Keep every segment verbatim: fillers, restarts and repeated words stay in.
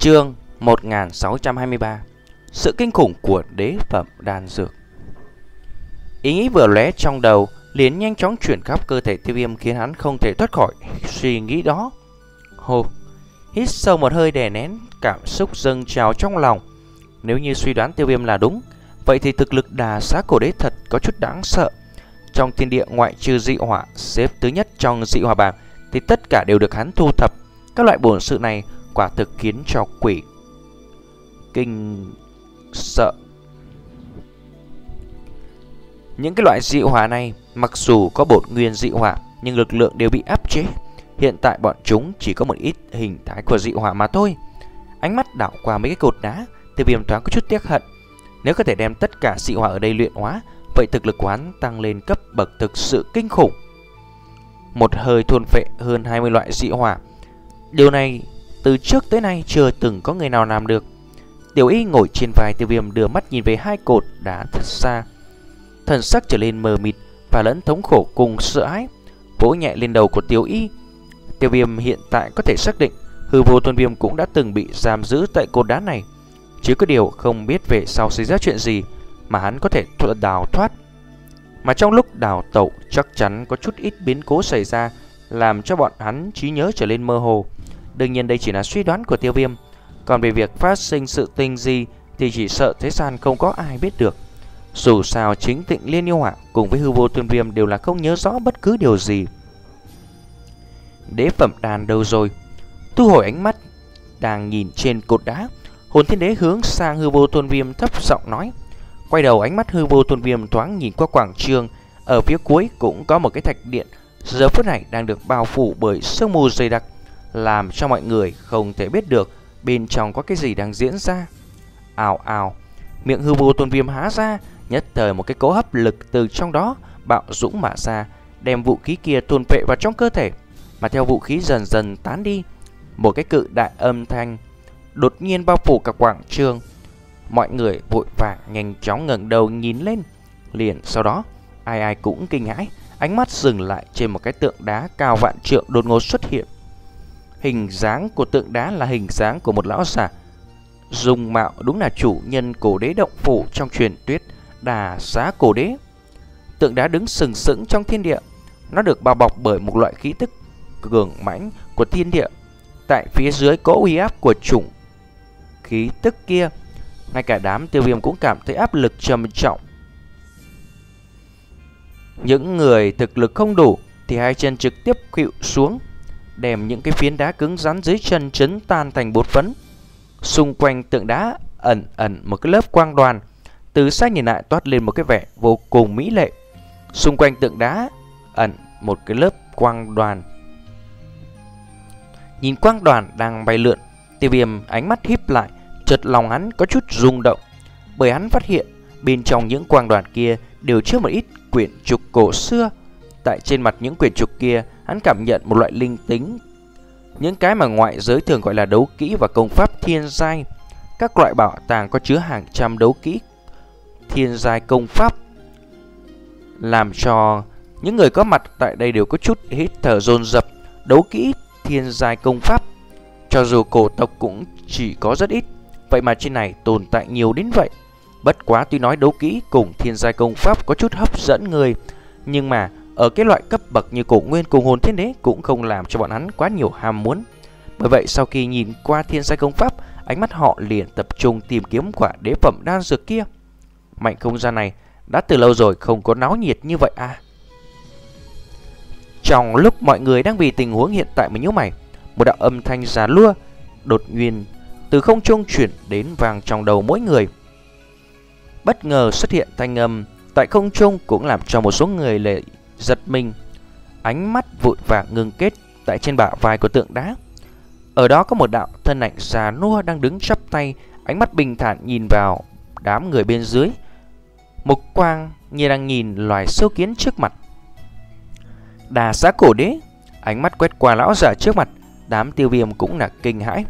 Chương một nghìn sáu trăm hai mươi ba. Sự kinh khủng của đế phẩm đan dược. Ý nghĩ vừa lóe trong đầu liền nhanh chóng chuyển khắp cơ thể Tiêu Viêm, khiến hắn không thể thoát khỏi suy nghĩ đó. Hô, hít sâu một hơi đè nén cảm xúc dâng trào trong lòng. Nếu như suy đoán Tiêu Viêm là đúng, vậy thì thực lực Đà Xá Cổ Đế thật có chút đáng sợ. Trong thiên địa ngoại trừ dị hỏa xếp thứ nhất trong dị hỏa bảng thì tất cả đều được hắn thu thập. Các loại bổn sự này quả thực khiến cho quỷ kinh sợ. Những cái loại dị hỏa này mặc dù có bổn nguyên dị hỏa nhưng lực lượng đều bị áp chế. Hiện tại bọn chúng chỉ có một ít hình thái của dị hỏa mà thôi. Ánh mắt đảo qua mấy cái cột đá, Tiêu Viêm thoáng có chút tiếc hận. Nếu có thể đem tất cả dị hỏa ở đây luyện hóa, vậy thực lực của hắn tăng lên cấp bậc thực sự kinh khủng. Một hơi thôn phệ hơn hai mươi loại dị hỏa. Điều này từ trước tới nay chưa từng có người nào làm được. Tiểu Y ngồi trên vai Tiêu Viêm, đưa mắt nhìn về hai cột đá thật xa, thần sắc trở lên mờ mịt và lẫn thống khổ cùng sợ hãi. Vỗ nhẹ lên đầu của Tiểu Y. Tiêu Viêm hiện tại có thể xác định hư vô tôn viêm cũng đã từng bị giam giữ tại cột đá này. Chỉ có điều không biết về sau xảy ra chuyện gì mà hắn có thể đào thoát. Mà trong lúc đào tẩu chắc chắn có chút ít biến cố xảy ra, làm cho bọn hắn trí nhớ trở lên mơ hồ. Đương nhiên đây chỉ là suy đoán của Tiêu Viêm. Còn về việc phát sinh sự tình gì thì chỉ sợ thế gian không có ai biết được. Dù sao chính Tịnh Liên Yêu Hỏa cùng với hư vô tôn viêm đều là không nhớ rõ bất cứ điều gì. Đế phẩm đàn đâu rồi? Thu hồi ánh mắt đang nhìn trên cột đá, Hồn Thiên Đế hướng sang hư vô tôn viêm thấp giọng nói. Quay đầu ánh mắt hư vô tôn viêm thoáng nhìn qua quảng trường. Ở phía cuối cũng có một cái thạch điện, giờ phút này đang được bao phủ bởi sương mù dày đặc, làm cho mọi người không thể biết được bên trong có cái gì đang diễn ra. Ào ào, miệng hư vô tôn viêm há ra, nhất thời một cái cỗ hấp lực từ trong đó bạo dũng mà ra, đem vũ khí kia thôn phệ vào trong cơ thể. Mà theo vũ khí dần dần tán đi, một cái cự đại âm thanh đột nhiên bao phủ cả quảng trường. Mọi người vội vàng nhanh chóng ngẩng đầu nhìn lên. Liền sau đó ai ai cũng kinh hãi, ánh mắt dừng lại trên một cái tượng đá cao vạn trượng đột ngột xuất hiện. Hình dáng của tượng đá là hình dáng của một lão giả, dung mạo đúng là chủ nhân cổ đế động phủ trong truyền thuyết Đà Xá Cổ Đế. Tượng đá đứng sừng sững trong thiên địa, nó được bao bọc bởi một loại khí tức cường mãnh của thiên địa. Tại phía dưới có uy áp của chủng khí tức kia, ngay cả đám Tiêu Viêm cũng cảm thấy áp lực trầm trọng. Những người thực lực không đủ thì hai chân trực tiếp khuỵu xuống, đem những cái phiến đá cứng rắn dưới chân chấn tan thành bột phấn. Xung quanh tượng đá ẩn ẩn một cái lớp quang đoàn, từ xa nhìn lại toát lên một cái vẻ vô cùng mỹ lệ. Xung quanh tượng đá ẩn một cái lớp quang đoàn. Nhìn quang đoàn đang bay lượn, Tiêu Viêm ánh mắt híp lại, chợt lòng hắn có chút rung động, bởi hắn phát hiện bên trong những quang đoàn kia đều chứa một ít quyển trục cổ xưa. Tại trên mặt những quyển trục kia, hắn cảm nhận một loại linh tính, những cái mà ngoại giới thường gọi là đấu kỹ và công pháp thiên giai. Các loại bảo tàng có chứa hàng trăm đấu kỹ thiên giai công pháp, làm cho những người có mặt tại đây đều có chút hít thở dồn dập. Đấu kỹ thiên giai công pháp, cho dù cổ tộc cũng chỉ có rất ít, vậy mà trên này tồn tại nhiều đến vậy. Bất quá tuy nói đấu kỹ cùng thiên giai công pháp có chút hấp dẫn người, nhưng mà ở cái loại cấp bậc như Cổ Nguyên cùng Hồn Thiên Đế cũng không làm cho bọn hắn quá nhiều ham muốn. Bởi vậy sau khi nhìn qua thiên giai công pháp, ánh mắt họ liền tập trung tìm kiếm quả đế phẩm đan dược kia. Mảnh không gian này đã từ lâu rồi không có náo nhiệt như vậy à. Trong lúc mọi người đang vì tình huống hiện tại mà nhíu mày, một đạo âm thanh già lua đột nhiên từ không trung chuyển đến vang trong đầu mỗi người. Bất ngờ xuất hiện thanh âm tại không trung cũng làm cho một số người lại giật mình. Ánh mắt vội vàng ngưng kết tại trên bả vai của tượng đá. Ở đó có một đạo thân ảnh già nua đang đứng chắp tay, ánh mắt bình thản nhìn vào đám người bên dưới. Mục quang như đang nhìn loài sâu kiến trước mặt. Đà Xá Cổ Đế. Ánh mắt quét qua lão giả trước mặt, đám Tiêu Viêm cũng là kinh hãi.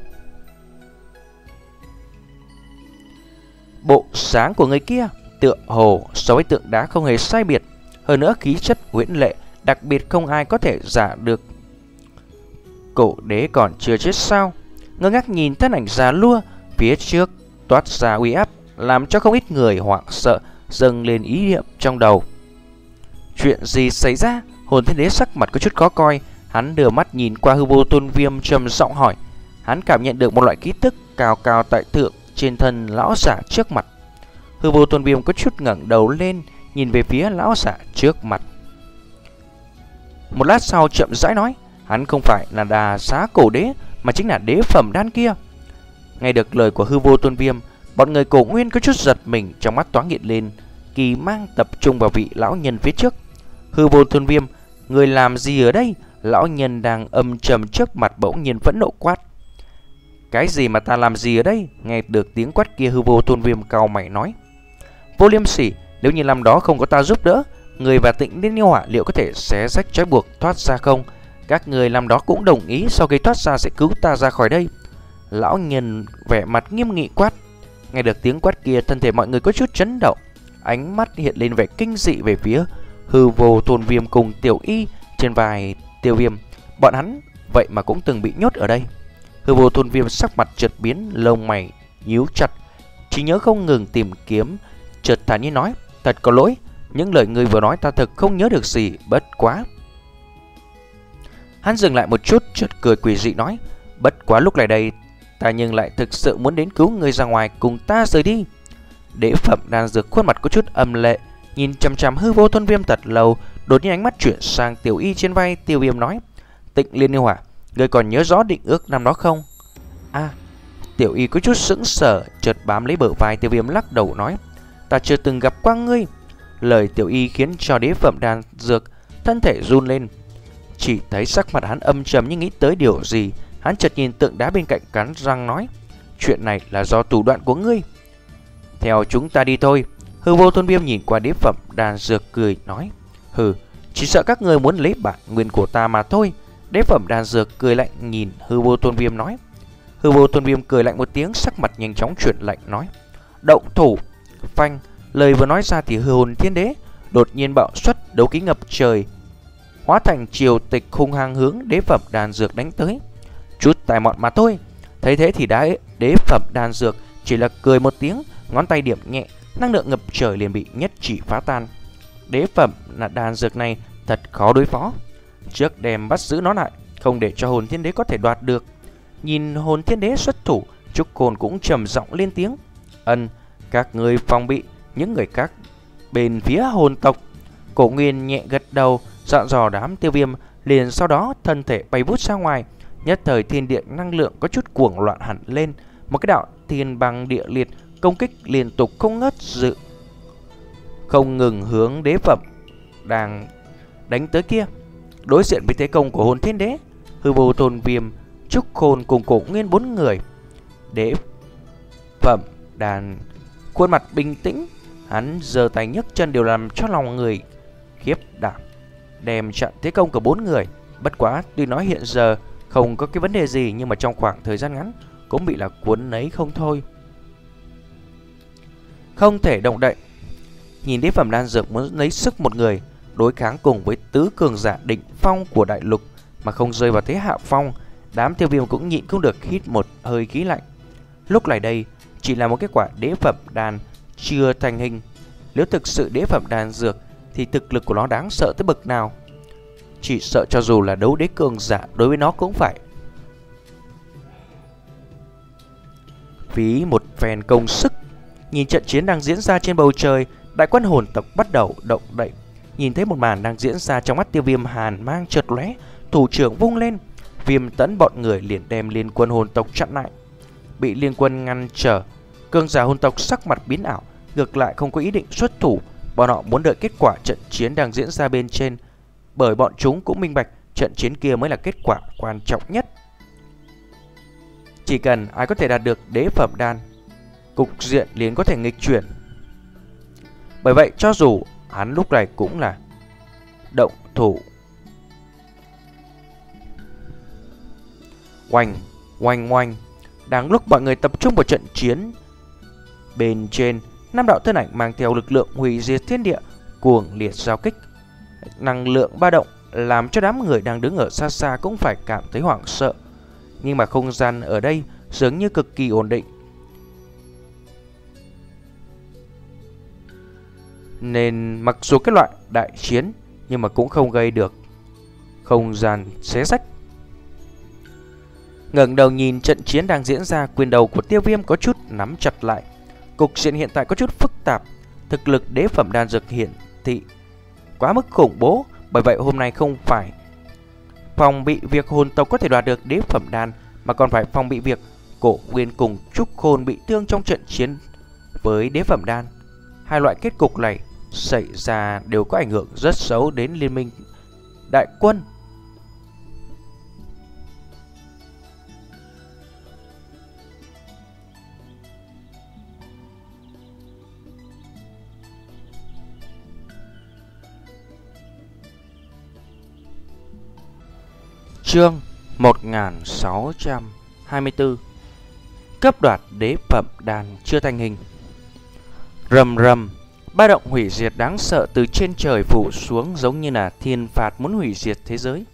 Bộ sáng của người kia tựa hồ so với tượng đá không hề sai biệt, hơn nữa khí chất huyễn lệ, đặc biệt không ai có thể giả được. Cổ đế còn chưa chết sao? ngơ ngác nhìn thân ảnh già lua phía trước toát ra uy áp, làm cho không ít người hoảng sợ dâng lên ý niệm trong đầu. Chuyện gì xảy ra? Hồn Thiên Đế sắc mặt có chút khó coi, hắn đưa mắt nhìn qua Hư Vô Tôn Viêm trầm giọng hỏi. Hắn cảm nhận được một loại ký tức cao cao tại thượng trên thân lão giả trước mặt. Hư Vô Tôn Viêm có chút ngẩng đầu lên, nhìn về phía lão giả trước mặt. Một lát sau chậm rãi nói, hắn không phải là Đà Xá Cổ Đế, mà chính là đế phẩm đan kia. Nghe được lời của Hư Vô Tôn Viêm, bọn người Cổ Nguyên có chút giật mình, trong mắt toáng hiện lên kỳ mang, tập trung vào vị lão nhân phía trước. Hư Vô Tôn Viêm, người làm gì ở đây? Lão nhân đang âm trầm trước mặt bỗng nhiên phẫn nộ quát. Cái gì mà ta làm gì ở đây? Nghe được tiếng quát kia, Hư Vô Tôn Viêm cau mày nói. Vô Liêm Sỉ, nếu như năm đó không có ta giúp đỡ, người và Tịnh Liên Yêu Hỏa liệu có thể xé rách trói buộc thoát ra không? Các người năm đó cũng đồng ý sau khi thoát ra sẽ cứu ta ra khỏi đây. Lão nhân vẻ mặt nghiêm nghị quát. Nghe được tiếng quát kia, thân thể mọi người có chút chấn động, ánh mắt hiện lên vẻ kinh dị về phía Hư Vô Tôn Viêm cùng Tiểu Y trên vai Tiêu Viêm. Bọn hắn vậy mà cũng từng bị nhốt ở đây. Hư Vô Tôn Viêm sắc mặt chợt biến, lông mày nhíu chặt, trí nhớ không ngừng tìm kiếm, chợt thản nhiên nói: thật có lỗi, những lời ngươi vừa nói ta thật không nhớ được gì, bất quá. Hắn dừng lại một chút, chợt cười quỷ dị nói: bất quá lúc này đây ta nhưng lại thực sự muốn đến cứu ngươi ra ngoài, cùng ta rời đi. Đế phẩm đan dược khuôn mặt có chút âm lệ, nhìn chằm chằm Hư Vô Tôn Viêm thật lâu, đột nhiên ánh mắt chuyển sang Tiểu Y trên vai Tiêu Viêm nói: Tịnh Liên Yêu Hỏa, ngươi còn nhớ rõ định ước năm đó không? À, Tiểu Y có chút sững sờ, chợt bám lấy bờ vai Tiêu Viêm lắc đầu nói: ta chưa từng gặp qua ngươi. Lời Tiểu Y khiến cho đế phẩm đan dược thân thể run lên, chỉ thấy sắc mặt hắn âm trầm như nghĩ tới điều gì. Hắn chợt nhìn tượng đá bên cạnh, cắn răng nói: chuyện này là do thủ đoạn của ngươi. Theo chúng ta đi thôi. Hư Vô Tôn Viêm nhìn qua đế phẩm đan dược cười nói: hừ, chỉ sợ các người muốn lấy bản nguyên của ta mà thôi. Đế phẩm đan dược cười lạnh nhìn Hư Vô Tôn Viêm nói. Hư Vô Tôn Viêm cười lạnh một tiếng, sắc mặt nhanh chóng chuyển lạnh nói: động thủ. Phanh, lời vừa nói ra thì Hồn Thiên Đế đột nhiên bạo xuất, đấu khí ngập trời, hóa thành triều tịch hung hăng hướng đế phẩm đan dược đánh tới. Chút tài mọn mà thôi. Thấy thế thì đã đế phẩm đan dược chỉ là cười một tiếng, ngón tay điểm nhẹ, năng lượng ngập trời liền bị nhất chỉ phá tan. Đế phẩm là đan dược này thật khó đối phó, trước đem bắt giữ nó lại, không để cho Hồn Thiên Đế có thể đoạt được. Nhìn Hồn Thiên Đế xuất thủ, Trúc Côn cũng trầm giọng lên tiếng: ân, các người phòng bị những người khác bên phía hồn tộc. Cổ Nguyên nhẹ gật đầu, dặn dò đám Tiêu Viêm, liền sau đó thân thể bay vút ra ngoài. Nhất thời thiên địa năng lượng có chút cuồng loạn hẳn lên, một cái đạo thiên băng địa liệt công kích liên tục không ngớt dự không ngừng hướng đế phẩm đang đánh tới kia. Đối diện với thế công của Hồn Thiên Đế, Hư Vô Tôn Viêm, Trúc Khôn cùng Cổ Nguyên bốn người, đế phẩm đàn khuôn mặt bình tĩnh, hắn giơ tay nhấc chân đều làm cho lòng người khiếp đảm, đem chặn thế công của bốn người. Bất quá tuy nói hiện giờ không có cái vấn đề gì, nhưng mà trong khoảng thời gian ngắn cũng bị là cuốn lấy không thôi, không thể động đậy. Nhìn đế phẩm đan dược muốn lấy sức một người đối kháng cùng với tứ cường giả đỉnh phong của đại lục mà không rơi vào thế hạ phong, đám Tiêu Viêm cũng nhịn không được hít một hơi khí lạnh. Lúc này đây chỉ là một kết quả đế phẩm đan chưa thành hình. Nếu thực sự đế phẩm đan dược thì thực lực của nó đáng sợ tới bậc nào. Chỉ sợ cho dù là đấu đế cường giả đối với nó cũng phải phí một phen công sức. Nhìn trận chiến đang diễn ra trên bầu trời, đại quân hồn tộc bắt đầu động đậy. Nhìn thấy một màn đang diễn ra, trong mắt Tiêu Viêm hàn mang chợt lóe, thủ trưởng vung lên, Viêm Tẫn bọn người liền đem liên quân hồn tộc chặn lại. Bị liên quân ngăn trở, cường giả hồn tộc sắc mặt biến ảo, ngược lại không có ý định xuất thủ. Bọn họ muốn đợi kết quả trận chiến đang diễn ra bên trên, bởi bọn chúng cũng minh bạch trận chiến kia mới là kết quả quan trọng nhất. Chỉ cần ai có thể đạt được đế phẩm đan, cục diện liền có thể nghịch chuyển. Bởi vậy cho dù hắn lúc này cũng là động thủ. Oanh, oanh, oanh. Đang lúc mọi người tập trung vào trận chiến bên trên, năm đạo thân ảnh mang theo lực lượng hủy diệt thiên địa cuồng liệt giao kích. Năng lượng ba động làm cho đám người đang đứng ở xa xa cũng phải cảm thấy hoảng sợ. nhưng mà không gian ở đây dường như cực kỳ ổn định, nên mặc dù cái loại đại chiến nhưng mà cũng không gây được không gian xé rách. Ngẩng đầu nhìn trận chiến đang diễn ra, quyền đầu của Tiêu Viêm có chút nắm chặt lại. Cục diện hiện tại có chút phức tạp, thực lực đế phẩm đan dược hiện thị quá mức khủng bố, bởi vậy hôm nay không phải phòng bị việc hồn tộc có thể đoạt được đế phẩm đan, mà còn phải phòng bị việc Cổ Nguyên cùng Trúc Khôn bị thương trong trận chiến với đế phẩm đan. Hai loại kết cục này xảy ra đều có ảnh hưởng rất xấu đến liên minh đại quân. Chương một nghìn sáu trăm hai mươi tư. Cấp đoạt đế phẩm đan chưa thành hình. Rầm rầm, ba động hủy diệt đáng sợ từ trên trời phủ xuống, giống như là thiên phạt muốn hủy diệt thế giới.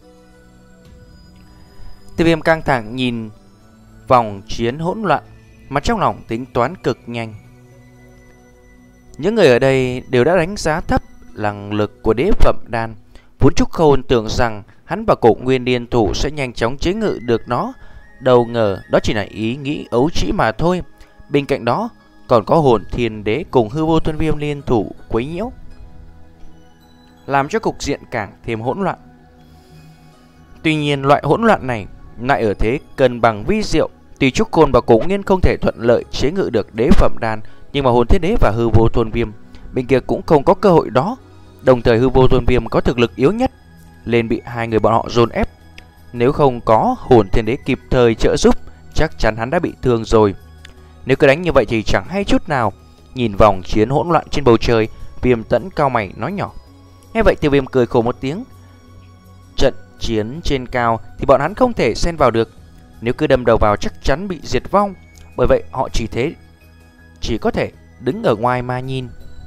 Tiêu Viêm căng thẳng nhìn vòng chiến hỗn loạn, mà trong lòng tính toán cực nhanh. Những người ở đây đều đã đánh giá thấp năng lực của đế phẩm đan. Vốn Trúc Khôn tưởng rằng hắn và Cổ Nguyên liên thủ sẽ nhanh chóng chế ngự được nó, đâu ngờ đó chỉ là ý nghĩ ấu trĩ mà thôi. Bên cạnh đó còn có Hồn Thiên Đế cùng Hư Vô Thuần Viêm liên thủ quấy nhiễu, làm cho cục diện càng thêm hỗn loạn. Tuy nhiên loại hỗn loạn này lại ở thế cân bằng vi diệu. Tuy Trúc Khôn và Cổ Nguyên không thể thuận lợi chế ngự được đế phẩm đan, nhưng mà Hồn Thiên Đế và Hư Vô Thuần Viêm bên kia cũng không có cơ hội đó. Đồng thời Hư Vô Thuần Viêm có thực lực yếu nhất, nên bị hai người bọn họ dồn ép. Nếu không có Hồn Thiên Đế kịp thời trợ giúp, chắc chắn hắn đã bị thương rồi. Nếu cứ đánh như vậy thì chẳng hay chút nào. Nhìn vòng chiến hỗn loạn trên bầu trời, Viêm Tẫn cao mày nói nhỏ. Nghe vậy Tiêu Viêm cười khổ một tiếng. Trận chiến trên cao thì bọn hắn không thể xen vào được. Nếu cứ đâm đầu vào chắc chắn bị diệt vong. Bởi vậy họ chỉ thế Chỉ có thể đứng ở ngoài mà nhìn.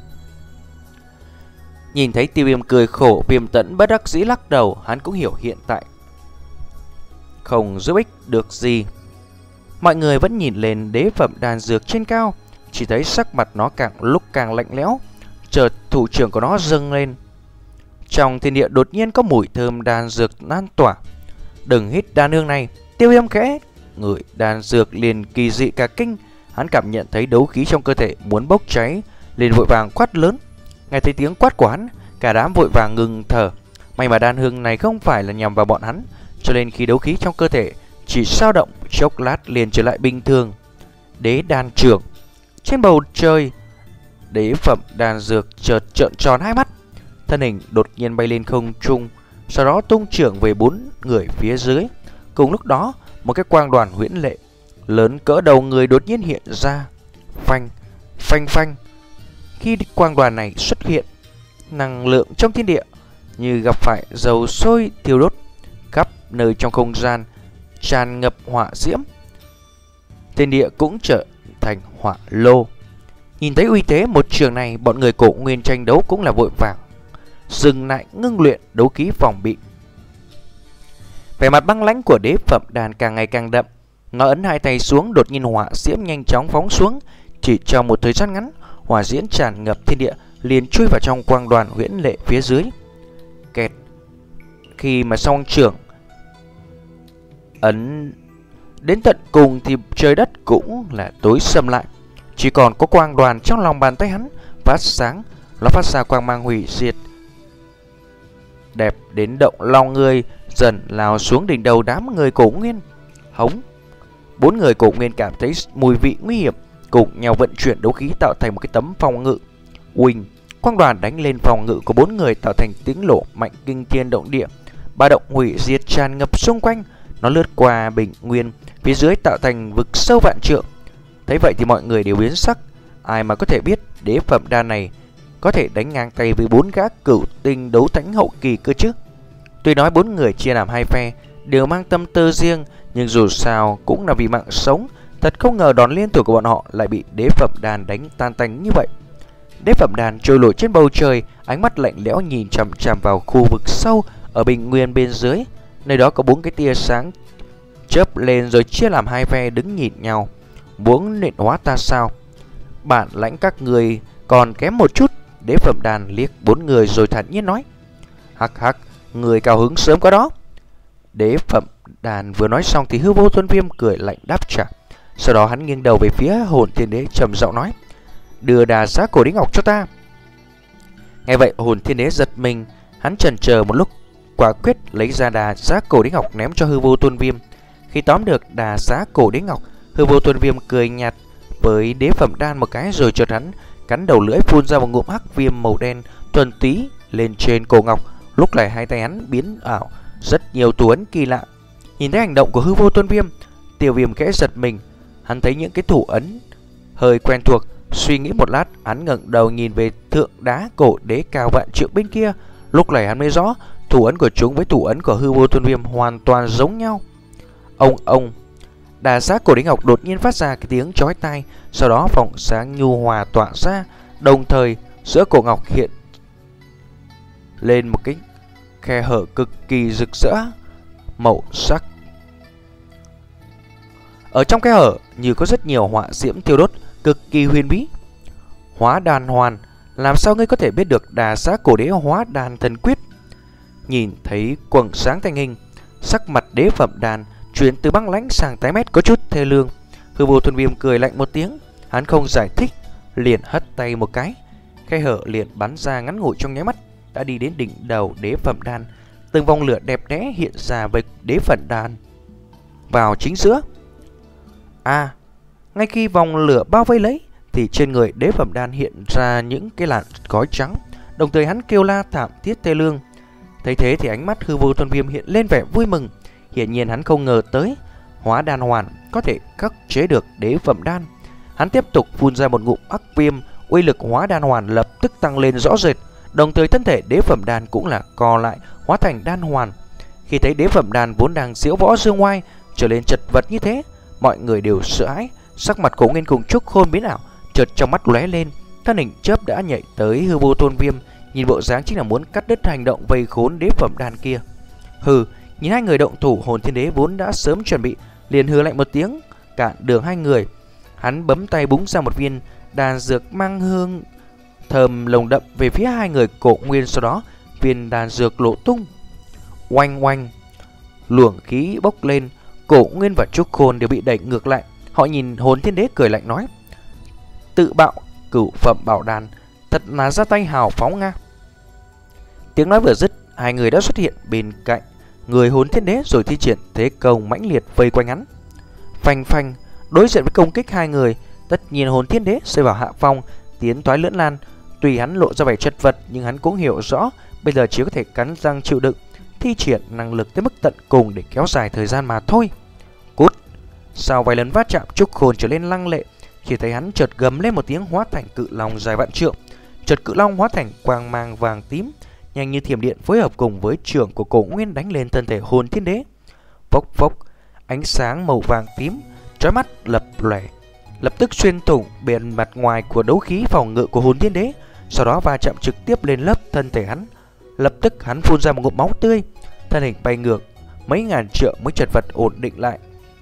Nhìn thấy Tiêu Viêm cười khổ, Viêm Tẫn bất đắc dĩ lắc đầu. Hắn cũng hiểu hiện tại không giúp ích được gì. Mọi người vẫn nhìn lên đế phẩm đan dược trên cao, chỉ thấy sắc mặt nó càng lúc càng lạnh lẽo. Chợt thủ trưởng của nó dâng lên. Trong thiên địa đột nhiên có mùi thơm đan dược lan tỏa. Đừng hít đan hương này. Tiêu Viêm khẽ ngửi đan dược liền kỳ dị cả kinh. Hắn cảm nhận thấy đấu khí trong cơ thể muốn bốc cháy, liền vội vàng quát lớn. Nghe thấy tiếng quát của hắn, cả đám vội vàng ngừng thở. May mà đan hương này không phải là nhằm vào bọn hắn, cho nên khi đấu khí trong cơ thể chỉ dao động chốc lát liền trở lại bình thường. Đế đan trưởng. Trên bầu trời, đế phẩm đan dược chợt trợn tròn hai mắt, thân hình đột nhiên bay lên không trung, sau đó tung trưởng về bốn người phía dưới. Cùng lúc đó, một cái quang đoàn huyễn lệ lớn cỡ đầu người đột nhiên hiện ra. Phanh, phanh phanh. Khi quang đoàn này xuất hiện, năng lượng trong thiên địa như gặp phải dầu sôi thiêu đốt, khắp nơi trong không gian tràn ngập hỏa diễm. Thiên địa cũng trở thành hỏa lô. Nhìn thấy uy thế một trường này, bọn người Cổ Nguyên tranh đấu cũng là vội vàng dừng lại ngưng luyện đấu khí phòng bị. Vẻ mặt băng lãnh của đế phẩm đàn càng ngày càng đậm. Nó ấn hai tay xuống, đột nhiên hỏa diễm nhanh chóng phóng xuống. Chỉ trong một thời gian ngắn, hỏa diễm tràn ngập thiên địa, liền chui vào trong quang đoàn huyễn lệ phía dưới. Kẹt. Khi mà song trưởng ấn đến tận cùng thì trời đất cũng là tối sầm lại. Chỉ còn có quang đoàn trong lòng bàn tay hắn phát sáng. Nó phát ra quang mang hủy diệt đẹp đến động lòng người, dần lao xuống đỉnh đầu đám người Cổ Nguyên. Hống. Bốn người Cổ Nguyên cảm thấy mùi vị nguy hiểm, cùng nhau vận chuyển đấu khí tạo thành một cái tấm phòng ngự. Uỳnh. Quang đoàn đánh lên phòng ngự của bốn người tạo thành tiếng nổ mạnh kinh thiên động địa. Ba động hủy diệt tràn ngập xung quanh. Nó lướt qua bình nguyên phía dưới tạo thành vực sâu vạn trượng. Thấy vậy thì mọi người đều biến sắc. Ai mà có thể biết đế phẩm đan này có thể đánh ngang tay với bốn gã cửu tinh đấu thánh hậu kỳ cơ chứ. Tuy nói bốn người chia làm hai phe, đều mang tâm tư riêng, nhưng dù sao cũng là vì mạng sống. Thật không ngờ đòn liên thủ của bọn họ lại bị đế phẩm đan đánh tan tành như vậy. Đế phẩm đan trôi nổi trên bầu trời, ánh mắt lạnh lẽo nhìn chằm chằm vào khu vực sâu ở bình nguyên bên dưới. Nơi đó có bốn cái tia sáng chớp lên rồi chia làm hai phe đứng nhìn nhau. Muốn luyện hóa ta sao? Bản lãnh các người còn kém một chút. Đế phẩm đàn liếc bốn người rồi thản nhiên nói. Hắc hắc, người cao hứng sớm quá đó. Đế phẩm đàn vừa nói xong thì Hư Vô Tuân Viêm cười lạnh đáp trả. Sau đó hắn nghiêng đầu về phía Hồn Thiên Đế trầm giọng nói. Đưa đà giá cổ đế ngọc cho ta. Nghe vậy Hồn Thiên Đế giật mình. Hắn chần chờ một lúc, quả quyết lấy ra đà giá cổ đế ngọc ném cho Hư Vô Tuân Viêm. Khi tóm được đà giá cổ đế ngọc, Hư Vô Tuân Viêm cười nhạt với đế phẩm đan một cái rồi chợt hắn cắn đầu lưỡi phun ra một ngụm hắc viêm màu đen thuần túy lên trên cổ ngọc. Lúc này hai tay hắn biến ảo rất nhiều thủ ấn kỳ lạ. Nhìn thấy hành động của Hư Vô Tuân Viêm, Tiêu Viêm khẽ giật mình. Hắn thấy những cái thủ ấn hơi quen thuộc. Suy nghĩ một lát, hắn ngẩng đầu nhìn về thượng đá cổ đế cao vạn trượng bên kia. Lúc này hắn mới rõ thủ ấn của chúng với thủ ấn của Hư Vô Tuân Viêm hoàn toàn giống nhau. Ông ông đà giá cổ đế ngọc đột nhiên phát ra cái tiếng chói tai. Sau đó vòng sáng nhu hòa tỏa ra. Đồng thời giữa cổ ngọc hiện lên một cái khe hở cực kỳ rực rỡ màu sắc. Ở trong khe hở như có rất nhiều họa diễm thiêu đốt, cực kỳ huyền bí. Hóa đàn hoàn, làm sao ngươi có thể biết được đà giá cổ đế hóa đàn thần quyết? Nhìn thấy quầng sáng thành hình, sắc mặt đế phẩm đàn chuyển từ băng lãnh sang tái mét có chút thê lương. Hư Vô Tuân Viêm cười lạnh một tiếng, hắn không giải thích, liền hất tay một cái, khe hở liền bắn ra ngắn ngủi trong nháy mắt, đã đi đến đỉnh đầu đế phẩm đan. Từng vòng lửa đẹp đẽ hiện ra với đế phẩm đan vào chính giữa. À, ngay khi vòng lửa bao vây lấy thì trên người đế phẩm đan hiện ra những cái làn khói trắng. Đồng thời hắn kêu la thảm thiết thê lương. Thấy thế thì ánh mắt Hư Vô Tuân Viêm hiện lên vẻ vui mừng. Hiển nhiên hắn không ngờ tới hóa đan hoàn có thể khắc chế được đế phẩm đan. Hắn tiếp tục phun ra một ngụm ác viêm, uy lực hóa đan hoàn lập tức tăng lên rõ rệt. Đồng thời thân thể đế phẩm đan cũng là co lại, hóa thành đan hoàn. Khi thấy đế phẩm đan vốn đang diễu võ dương ngoai trở nên chật vật như thế, mọi người đều sợ hãi. Sắc mặt Cổ Nguyên cùng Trúc Khôn biến ảo, chợt trong mắt lóe lên, thân hình chớp đã nhảy tới Hư Vô Tuân Viêm, nhìn bộ dáng chính là muốn cắt đứt hành động vây khốn đế phẩm đan kia. Hừ, nhìn hai người động thủ, Hồn Thiên Đế vốn đã sớm chuẩn bị, liền hừ lạnh một tiếng, cản đường hai người. Hắn bấm tay búng ra một viên đan dược mang hương thơm nồng đậm về phía hai người Cổ Nguyên, sau đó viên đan dược lộ tung. Oanh oanh, luồng khí bốc lên, Cổ Nguyên và Trúc Khôn đều bị đẩy ngược lại. Họ nhìn Hồn Thiên Đế cười lạnh nói: tự bạo cửu phẩm bảo đan, thật là ra tay hào phóng nga. Tiếng nói vừa dứt, hai người đã xuất hiện bên cạnh người Hồn Thiên Đế rồi thi triển thế công mãnh liệt vây quanh hắn. Phanh phanh, đối diện với công kích hai người, tất nhiên Hồn Thiên Đế rơi vào hạ phong, tiến toái lưỡng lan. Tuy hắn lộ ra vẻ chật vật nhưng hắn cũng hiểu rõ bây giờ chỉ có thể cắn răng chịu đựng, thi triển năng lực tới mức tận cùng để kéo dài thời gian mà thôi. Cút! Sau vài lần va chạm, Trúc Khôn trở lên lăng lệ. Chỉ thấy hắn chợt gầm lên một tiếng, hóa thành cự long dài vạn trượng. Chợt cự long hóa thành quang mang vàng tím, nhanh như thiểm điện phối hợp cùng với trưởng của Cổ Nguyên đánh lên thân thể Hồn Thiên Đế. Phốc phốc, ánh sáng màu vàng tím chói mắt lập lòe, lập tức xuyên thủng bề mặt ngoài của đấu khí phòng ngự của Hồn Thiên Đế, sau đó va chạm trực tiếp lên lớp thân thể hắn. Lập tức hắn phun ra một ngụm máu tươi, thân hình bay ngược mấy ngàn trượng mới chật vật ổn định lại.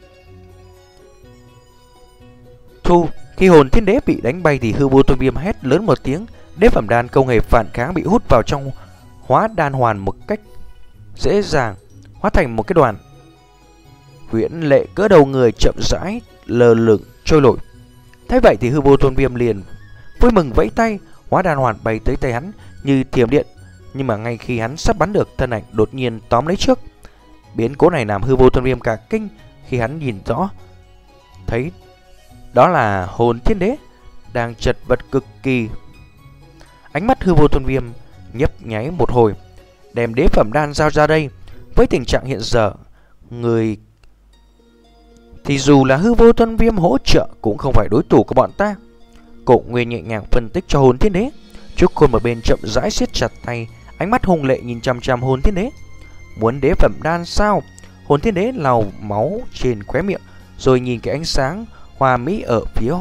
Thu, khi Hồn Thiên Đế bị đánh bay thì Hư Vô Tuân Viêm hét lớn một tiếng, đế phẩm đan không hề phản kháng, bị hút vào trong hóa đan hoàn một cách dễ dàng, hóa thành một cái đoàn huyễn lệ cỡ đầu người chậm rãi lơ lửng trôi nổi. Thế vậy thì Hư Vô Tuân Viêm liền vui mừng vẫy tay, hóa đan hoàn bay tới tay hắn như thiểm điện. Nhưng mà ngay khi hắn sắp bắn được, thân ảnh đột nhiên tóm lấy trước. Biến cố này làm Hư Vô Tuân Viêm cả kinh khi hắn nhìn rõ thấy đó là Hồn Thiên Đế đang chật vật cực kỳ. Ánh mắt Hư Vô Tuân Viêm nhấp nháy một hồi, đem đế phẩm đan giao ra đây. Với tình trạng hiện giờ, người thì dù là Hư Vô Tuân Viêm hỗ trợ cũng không phải đối thủ của bọn ta. Cổ Nguyên nhẹ nhàng phân tích cho Hồn Thiên Đế. Trúc Khôn một bên chậm rãi siết chặt tay, ánh mắt hung lệ nhìn chằm chằm Hồn Thiên Đế. Muốn đế phẩm đan sao? Hồn Thiên Đế lau máu trên khóe miệng, rồi nhìn cái ánh sáng hoa mỹ ở phía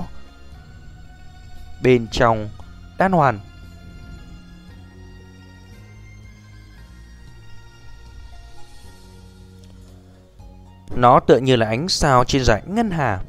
bên trong đan hoàn. Nó tựa như là ánh sao trên dải ngân hà,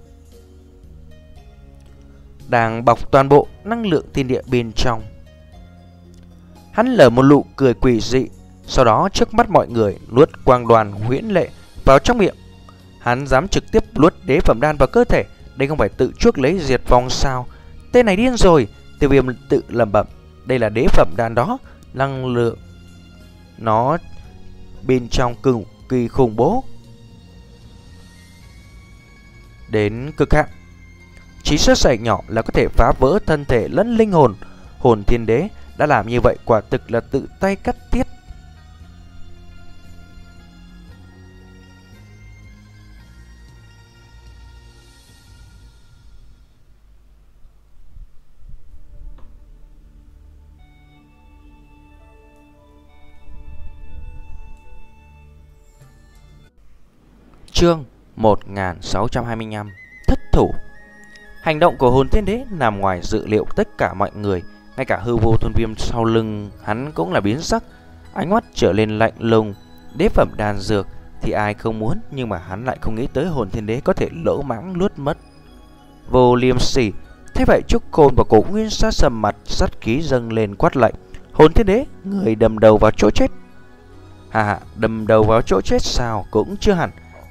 đang bọc toàn bộ năng lượng thiên địa bên trong. Hắn lở một nụ cười quỷ dị, sau đó trước mắt mọi người nuốt quang đoàn huyễn lệ vào trong miệng. Hắn dám trực tiếp nuốt đế phẩm đan vào cơ thể, đây không phải tự chuốc lấy diệt vong sao? Tên này điên rồi. Tiêu Viêm tự lẩm bẩm, đây là đế phẩm đan đó, năng lượng nó bên trong cực kỳ khủng bố đến cực hạn, chỉ sơ sẩy nhỏ là có thể phá vỡ thân thể lẫn linh hồn. Hồn Thiên Đế đã làm như vậy quả thực là tự tay cắt tiết. Chương một nghìn sáu trăm hai mươi lăm. Thất thủ. Hành động của Hồn Thiên Đế nằm ngoài dự liệu tất cả mọi người, ngay cả Hư Vô Thuần Viêm sau lưng hắn cũng là biến sắc, ánh mắt trở lên lạnh lùng. Đế phẩm đan dược thì ai không muốn, nhưng mà hắn lại không nghĩ tới Hồn Thiên Đế có thể lỗ mãng nuốt mất. Vô liêm sỉ. Thế vậy Trúc Khôn và Cổ Nguyên sát sầm mặt, sát khí dâng lên quát lạnh, Hồn Thiên Đế, người đâm đầu vào chỗ chết. Hà hà, đâm đầu vào chỗ chết sao? Cũng chưa hẳn.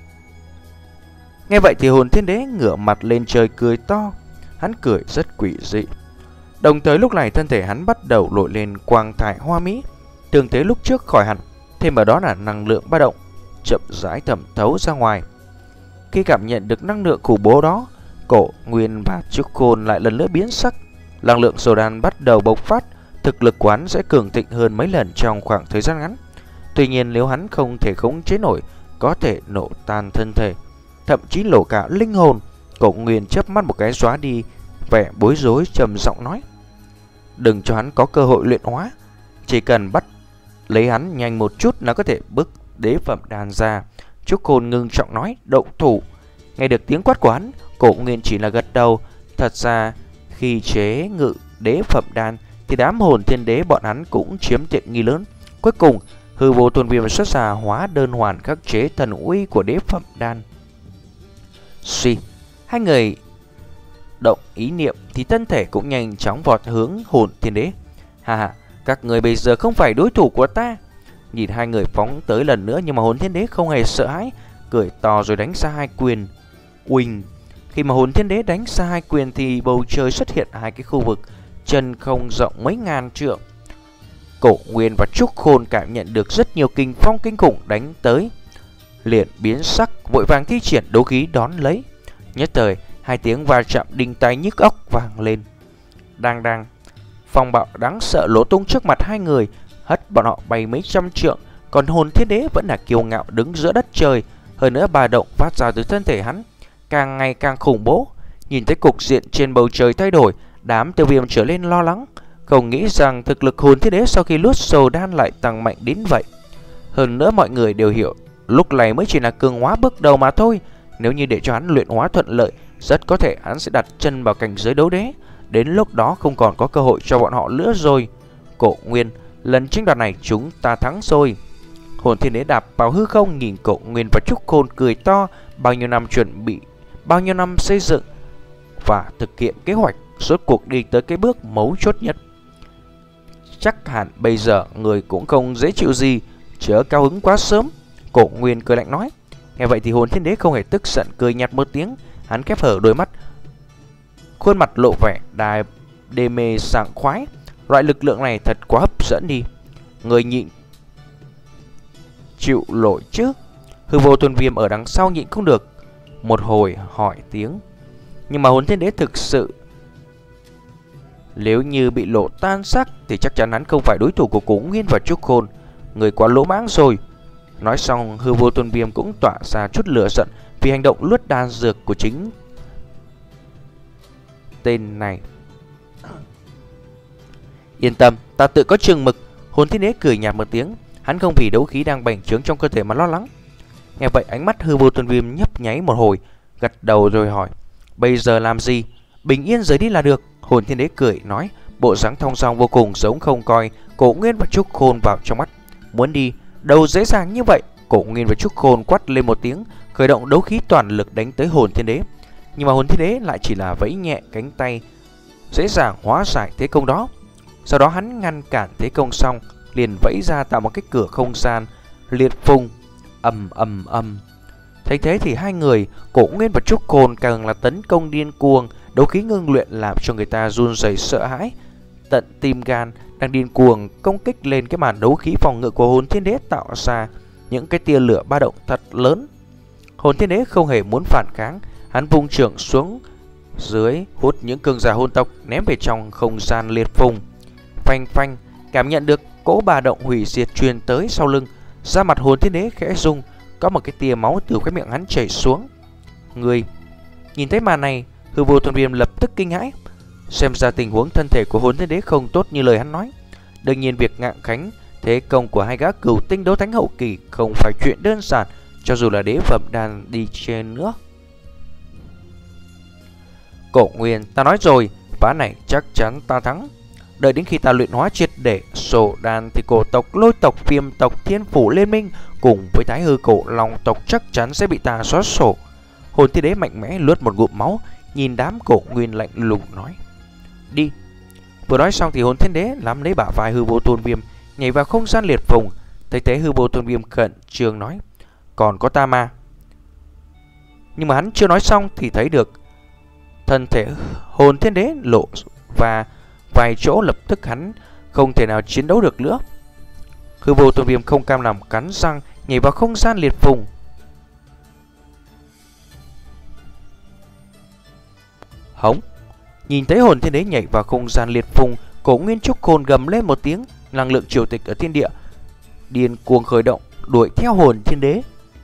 Nghe vậy thì Hồn Thiên Đế ngửa mặt lên trời cười to. Hắn cười rất quỷ dị. Đồng thời lúc này thân thể hắn bắt đầu nổi lên quang thải hoa mỹ, tương thế lúc trước khỏi hẳn, thêm vào đó là năng lượng ba động chậm rãi thẩm thấu ra ngoài. Khi cảm nhận được năng lượng khủng bố đó, Cổ Nguyên và Trúc Khôn lại lần nữa biến sắc. Năng lượng sổ đan bắt đầu bộc phát, thực lực của hắn sẽ cường thịnh hơn mấy lần trong khoảng thời gian ngắn. Tuy nhiên nếu hắn không thể khống chế nổi, có thể nổ tan thân thể, thậm chí nổ cả linh hồn. Cổ Nguyên chớp mắt một cái xóa đi vẻ bối rối, trầm giọng nói, đừng cho hắn có cơ hội luyện hóa, chỉ cần bắt lấy hắn nhanh một chút là có thể bức đế phẩm đan ra. Trúc Khôn ngưng trọng nói, động thủ. Nghe được tiếng quát của hắn, Cổ Nguyên chỉ là gật đầu. Thật ra khi chế ngự đế phẩm đan thì đám Hồn Thiên Đế bọn hắn cũng chiếm tiện nghi lớn. Cuối cùng Hư Vô Thuần Viêm xuất ra hóa đơn hoàn khắc chế thần uy của đế phẩm đan. Suy, hai người động ý niệm thì thân thể cũng nhanh chóng vọt hướng Hồn Thiên Đế. Hà hà, các người bây giờ không phải đối thủ của ta. Nhìn hai người phóng tới lần nữa, nhưng mà Hồn Thiên Đế không hề sợ hãi, cười to rồi đánh ra hai quyền. Uỳnh. Khi mà Hồn Thiên Đế đánh ra hai quyền thì bầu trời xuất hiện hai cái khu vực chân không rộng mấy ngàn trượng. Cổ Nguyên và Trúc Khôn cảm nhận được rất nhiều kinh phong kinh khủng đánh tới, liền biến sắc, vội vàng thi triển đấu khí đón lấy. Nhất thời hai tiếng va chạm đinh tai nhức óc vang lên. Đang đang, phong bạo đáng sợ lỗ tung trước mặt hai người, hất bọn họ bay mấy trăm trượng. Còn Hồn Thiên Đế vẫn là kiêu ngạo đứng giữa đất trời. Hơn nữa ba động phát ra từ thân thể hắn càng ngày càng khủng bố. Nhìn thấy cục diện trên bầu trời thay đổi, đám Tiêu Viêm trở lên lo lắng, không nghĩ rằng thực lực Hồn Thiên Đế sau khi luốt sầu đan lại tăng mạnh đến vậy. Hơn nữa mọi người đều hiểu, lúc này mới chỉ là cường hóa bước đầu mà thôi. Nếu như để cho hắn luyện hóa thuận lợi, rất có thể hắn sẽ đặt chân vào cảnh giới đấu đế. Đến lúc đó không còn có cơ hội cho bọn họ nữa rồi. Cổ Nguyên, lần tranh đoạt này chúng ta thắng rồi. Hồn Thiên Đế đạp vào hư không, nhìn Cổ Nguyên và Trúc Khôn cười to. Bao nhiêu năm chuẩn bị, bao nhiêu năm xây dựng và thực hiện kế hoạch, rốt cuộc đi tới cái bước mấu chốt nhất. Chắc hẳn bây giờ người cũng không dễ chịu gì, chớ cao hứng quá sớm. Cổ Nguyên cười lạnh nói. Nghe vậy thì Hồn Thiên Đế không hề tức giận, cười nhạt một tiếng. Hắn khép hở đôi mắt, khuôn mặt lộ vẻ đài đê mê sảng khoái. Loại lực lượng này thật quá hấp dẫn đi. Người nhịn chịu lỗi chứ. Hư Vô Thuần Viêm ở đằng sau nhịn không được, một hồi hỏi tiếng. Nhưng mà Hồn Thiên Đế thực sự, nếu như bị lộ tan xác thì chắc chắn hắn không phải đối thủ của Cổ Nguyên và Trúc Khôn. Người quá lỗ mãng rồi. Nói xong Hư Vô Thuần Viêm cũng tỏa ra chút lửa giận vì hành động luốt đan dược của chính tên này. Yên tâm, ta tự có chừng mực. Hồn Thiên Đế cười nhạt một tiếng. Hắn không vì đấu khí đang bành trướng trong cơ thể mà lo lắng. Nghe vậy ánh mắt Hư Vô Thuần Viêm nhấp nháy một hồi, gật đầu rồi hỏi, bây giờ làm gì? Bình yên rời đi là được. Hồn Thiên Đế cười nói, bộ dáng thong dong vô cùng giống không coi Cổ Nguyên và Trúc Khôn vào trong mắt. Muốn đi đâu dễ dàng như vậy. Cổ Nguyên và Trúc Khôn quát lên một tiếng, khởi động đấu khí toàn lực đánh tới hồn thiên đế. Nhưng mà hồn thiên đế lại chỉ là vẫy nhẹ cánh tay, dễ dàng hóa giải thế công đó. Sau đó hắn ngăn cản thế công xong, liền vẫy ra tạo một cái cửa không gian liệt phùng, ầm ầm ầm. Thấy thế thì hai người, Cổ Nguyên và Trúc Khôn càng là tấn công điên cuồng, đấu khí ngưng luyện làm cho người ta run rẩy sợ hãi. Tận tim gan đang điên cuồng công kích lên cái màn đấu khí phòng ngự của hồn thiên đế, tạo ra những cái tia lửa ba động thật lớn. Hồn thiên đế không hề muốn phản kháng, hắn vung trưởng xuống dưới, hút những cường giả hồn tộc ném về trong không gian liệt phùng. Phanh phanh, cảm nhận được cỗ ba động hủy diệt truyền tới sau lưng, da mặt hồn thiên đế khẽ rung, có một cái tia máu từ cái miệng hắn chảy xuống. Người nhìn thấy màn này, Hư Vô Thuần Viêm lập tức kinh hãi. Xem ra tình huống thân thể của hồn thiên đế không tốt như lời hắn nói. Đương nhiên việc ngạng khánh thế công của hai gã cửu tinh đấu thánh hậu kỳ không phải chuyện đơn giản, cho dù là đế phẩm đan đi trên nữa. Cổ Nguyên, ta nói rồi, ván này chắc chắn ta thắng. Đợi đến khi ta luyện hóa triệt để sổ đan thì cổ tộc, lôi tộc, viêm tộc, thiên phủ liên minh cùng với thái hư cổ long tộc chắc chắn sẽ bị ta xóa sổ. Hồn thiên đế mạnh mẽ lướt một ngụm máu, nhìn đám Cổ Nguyên lạnh lùng nói: Đi. Vừa nói xong thì hồn thiên đế nắm lấy bả vai Hư Vô Tôn Viêm, nhảy vào không gian liệt phùng. Thấy thế Hư Vô Tôn Viêm khẩn trương nói: Còn có ta mà. Nhưng mà hắn chưa nói xong thì thấy được thân thể hồn thiên đế lộ và vài chỗ, lập tức hắn không thể nào chiến đấu được nữa. Hư Vô Tôn Viêm không cam lòng cắn răng nhảy vào không gian liệt phùng. Hống. Nhìn thấy hồn thiên đế nhảy vào không gian liệt phùng, Cổ Nguyên, Trúc Khôn gầm lên một tiếng, năng lượng triều tịch ở thiên địa điên cuồng khởi động, đuổi theo hồn thiên đế.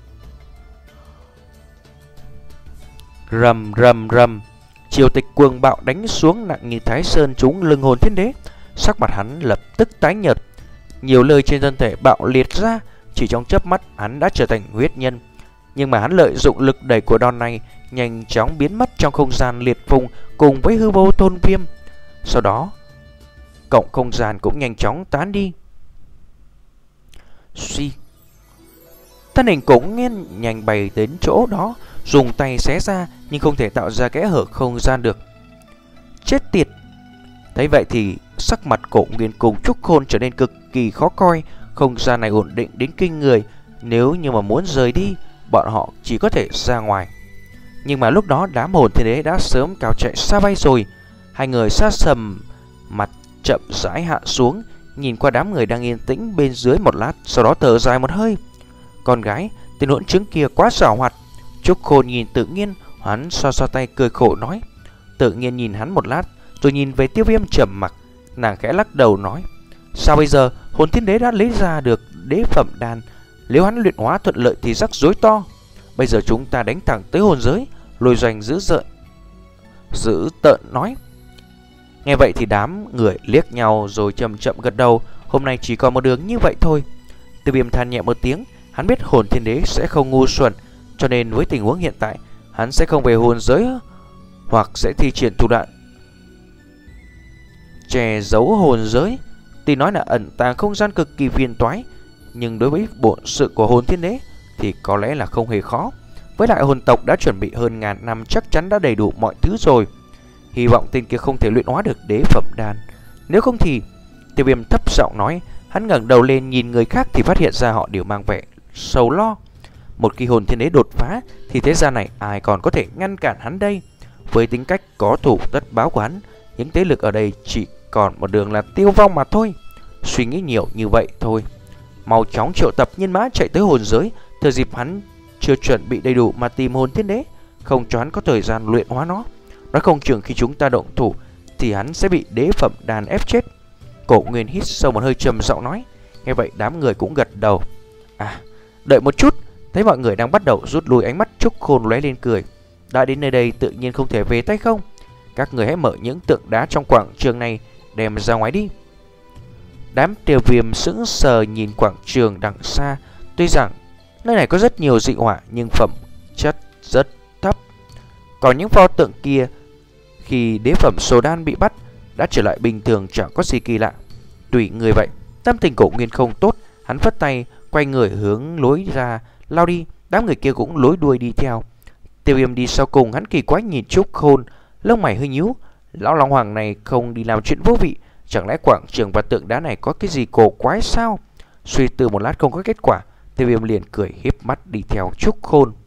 Rầm rầm rầm, triều tịch cuồng bạo đánh xuống nặng như Thái Sơn trúng lưng hồn thiên đế. Sắc mặt hắn lập tức tái nhợt, nhiều nơi trên thân thể bạo liệt ra, chỉ trong chớp mắt hắn đã trở thành huyết nhân. Nhưng mà hắn lợi dụng lực đẩy của đòn này, nhanh chóng biến mất trong không gian liệt phùng cùng với Hư Vô Tôn Viêm. Sau đó cộng không gian cũng nhanh chóng tán đi. Suy, thân hình Cổ Nguyên nhanh bay đến chỗ đó, dùng tay xé ra nhưng không thể tạo ra kẽ hở không gian được. Chết tiệt. Thấy vậy thì sắc mặt Cổ Nguyên cùng Trúc Khôn trở nên cực kỳ khó coi. Không gian này ổn định đến kinh người, nếu như mà muốn rời đi, bọn họ chỉ có thể ra ngoài. Nhưng mà lúc đó đám hồn thiên đế đã sớm cao chạy xa bay rồi. Hai người xa sầm mặt chậm rãi hạ xuống, nhìn qua đám người đang yên tĩnh bên dưới một lát, sau đó thở dài một hơi. Con gái, tên hỗn trứng kia quá giàu hoạt. Trúc Khôn nhìn Tự Nhiên, hắn xoa xoa tay cười khổ nói. Tự Nhiên nhìn hắn một lát, rồi nhìn về Tiêu Viêm trầm mặc, nàng khẽ lắc đầu nói: Sao bây giờ hồn thiên đế đã lấy ra được đế phẩm đan, nếu hắn luyện hóa thuận lợi thì rắc rối to. Bây giờ chúng ta đánh thẳng tới hồn giới. Lôi Doanh dữ dợn dữ tợn nói. Nghe vậy thì đám người liếc nhau rồi chậm chậm gật đầu. Hôm nay chỉ còn một đường như vậy thôi. Tiêu Viêm than nhẹ một tiếng, hắn biết hồn thiên đế sẽ không ngu xuẩn, cho nên với tình huống hiện tại, hắn sẽ không về hồn giới, hoặc sẽ thi triển thủ đoạn che giấu hồn giới. Tuy nói là ẩn tàng không gian cực kỳ phiền toái, nhưng đối với bổn sự của hồn thiên đế thì có lẽ là không hề khó. Với lại hồn tộc đã chuẩn bị hơn ngàn năm, chắc chắn đã đầy đủ mọi thứ rồi. Hy vọng tên kia không thể luyện hóa được đế phẩm đan. Nếu không thì, Tiêu Viêm thấp giọng nói. Hắn ngẩng đầu lên nhìn người khác thì phát hiện ra họ đều mang vẻ sầu lo. Một khi hồn thiên đế đột phá thì thế gian này ai còn có thể ngăn cản hắn đây. Với tính cách có thủ tất báo của hắn, những thế lực ở đây chỉ còn một đường là tiêu vong mà thôi. Suy nghĩ nhiều như vậy thôi. Mau chóng triệu tập nhân mã chạy tới hồn giới, thừa dịp hắn chưa chuẩn bị đầy đủ mà tìm hồn thiên đế, không cho hắn có thời gian luyện hóa nó. Nói không chừng khi chúng ta động thủ thì hắn sẽ bị đế phẩm đan ép chết. Cổ Nguyên hít sâu một hơi trầm giọng nói. Nghe vậy đám người cũng gật đầu. À, đợi một chút. Thấy mọi người đang bắt đầu rút lui, ánh mắt Trúc Khôn lóe lên cười. Đã đến nơi đây tự nhiên không thể về tay không. Các người hãy mở những tượng đá trong quảng trường này đem ra ngoài đi. Đám Tiêu Viêm sững sờ nhìn quảng trường đằng xa. Tuy rằng nơi này có rất nhiều dị hỏa nhưng phẩm chất rất thấp. Còn những pho tượng kia khi đế phẩm số đan bị bắt đã trở lại bình thường, chẳng có gì kỳ lạ. Tùy người vậy. Tâm tình Cổ Nguyên không tốt, hắn phất tay quay người hướng lối ra lao đi. Đám người kia cũng lối đuôi đi theo. Tiêu Viêm đi sau cùng, hắn kỳ quái nhìn Trúc Khôn, lông mày hơi nhíu. Lão Long Hoàng này không đi làm chuyện vô vị, chẳng lẽ quảng trường và tượng đá này có cái gì cổ quái sao? Suy tư một lát không có kết quả, Tiêu Viêm liền cười híp mắt đi theo Trúc Khôn.